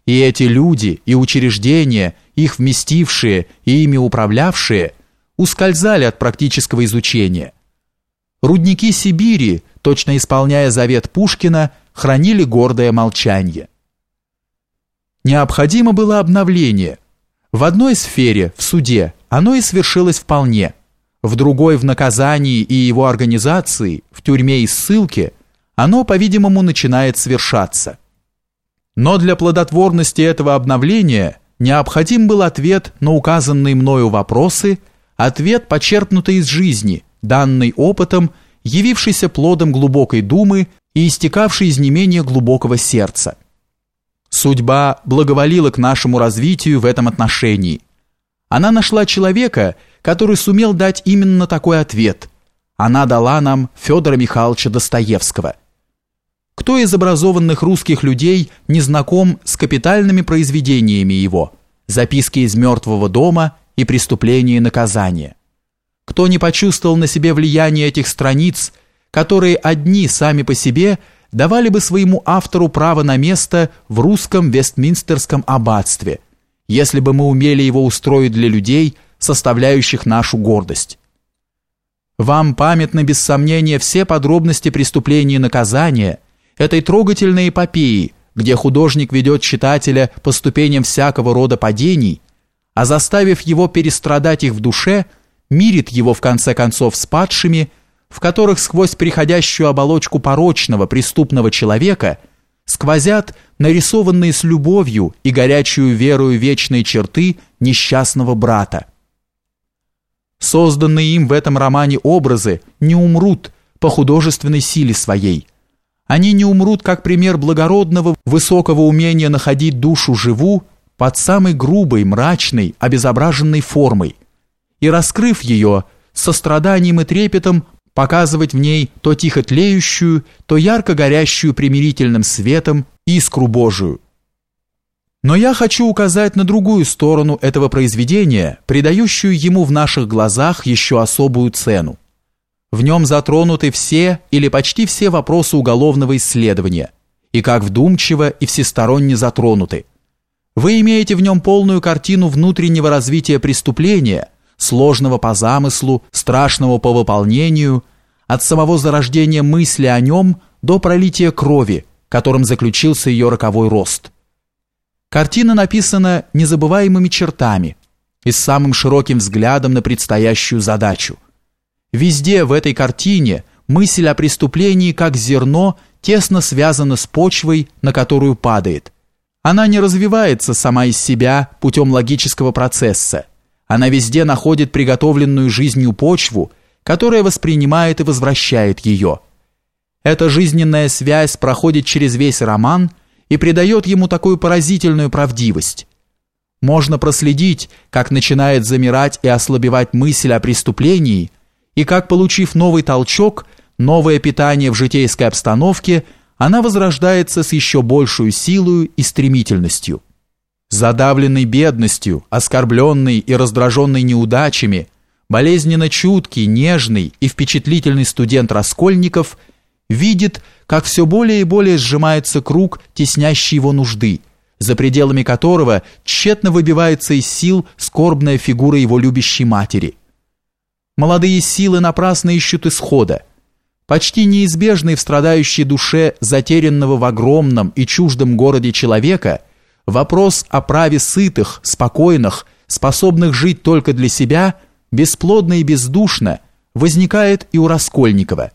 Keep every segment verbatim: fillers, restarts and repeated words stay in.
И эти люди и учреждения, их вместившие и ими управлявшие, ускользали от практического изучения. Рудники Сибири, точно исполняя завет Пушкина, хранили гордое молчание. Необходимо было обновление. В одной сфере, в суде, оно и свершилось вполне. В другой, в наказании и его организации, в тюрьме и ссылке, оно, по-видимому, начинает свершаться. Но для плодотворности этого обновления необходим был ответ на указанные мною вопросы, ответ, почерпнутый из жизни, данный опытом, явившийся плодом глубокой думы и истекавший из не менее глубокого сердца. Судьба благоволила к нашему развитию в этом отношении. Она нашла человека, который сумел дать именно такой ответ. Она дала нам Федора Михайловича Достоевского. Кто из образованных русских людей не знаком с капитальными произведениями его «Записки из мертвого дома» и «Преступление и наказание»? Кто не почувствовал на себе влияние этих страниц, которые одни сами по себе давали бы своему автору право на место в русском Вестминстерском аббатстве, если бы мы умели его устроить для людей, составляющих нашу гордость? Вам памятны без сомнения все подробности преступления и наказания, этой трогательной эпопеи, где художник ведет читателя по ступеням всякого рода падений, а заставив его перестрадать их в душе, мирит его в конце концов с падшими, в которых сквозь приходящую оболочку порочного преступного человека сквозят нарисованные с любовью и горячую верою вечные черты несчастного брата. Созданные им в этом романе образы не умрут по художественной силе своей. Они не умрут как пример благородного, высокого умения находить душу живу под самой грубой, мрачной, обезображенной формой и, раскрыв ее, с состраданием и трепетом показывать в ней то тихо тлеющую, то ярко горящую примирительным светом искру Божию. Но я хочу указать на другую сторону этого произведения, придающую ему в наших глазах еще особую цену. В нем затронуты все или почти все вопросы уголовного исследования, и как вдумчиво и всесторонне затронуты. Вы имеете в нем полную картину внутреннего развития преступления, сложного по замыслу, страшного по выполнению, от самого зарождения мысли о нем до пролития крови, которым заключился ее роковой рост. Картина написана незабываемыми чертами и с самым широким взглядом на предстоящую задачу. Везде в этой картине мысль о преступлении как зерно тесно связана с почвой, на которую падает. Она не развивается сама из себя путем логического процесса. Она везде находит приготовленную жизнью почву, которая воспринимает и возвращает ее. Эта жизненная связь проходит через весь роман и придает ему такую поразительную правдивость. Можно проследить, как начинает замирать и ослабевать мысль о преступлении, и как, получив новый толчок, новое питание в житейской обстановке, она возрождается с еще большей силой и стремительностью. Задавленный бедностью, оскорбленный и раздраженный неудачами, болезненно чуткий, нежный и впечатлительный студент Раскольников видит, как все более и более сжимается круг теснящей его нужды, за пределами которого тщетно выбивается из сил скорбная фигура его любящей матери. Молодые силы напрасно ищут исхода. Почти неизбежный в страдающей душе затерянного в огромном и чуждом городе человека вопрос о праве сытых, спокойных, способных жить только для себя, бесплодно и бездушно, возникает и у Раскольникова.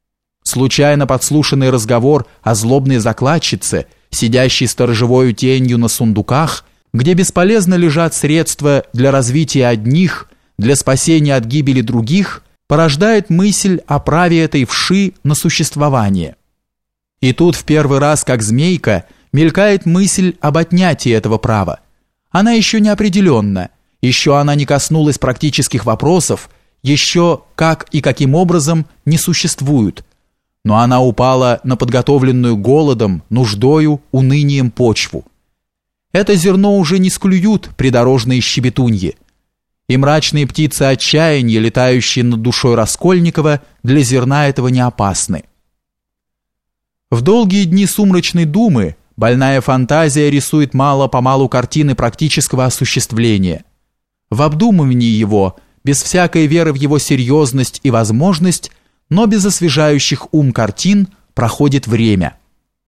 Случайно подслушанный разговор о злобной закладчице, сидящей сторожевою тенью на сундуках, где бесполезно лежат средства для развития одних, для спасения от гибели других, порождает мысль о праве этой вши на существование. И тут в первый раз, как змейка, мелькает мысль об отнятии этого права. Она еще не определенна, еще она не коснулась практических вопросов, еще как и каким образом не существует, но она упала на подготовленную голодом, нуждою, унынием почву. Это зерно уже не склюют придорожные щебетуньи, и мрачные птицы отчаяния, летающие над душой Раскольникова, для зерна этого не опасны. В долгие дни сумрачной думы Больная фантазия рисует мало-помалу картины практического осуществления. В обдумывании его, без всякой веры в его серьезность и возможность, но без освежающих ум картин, проходит время.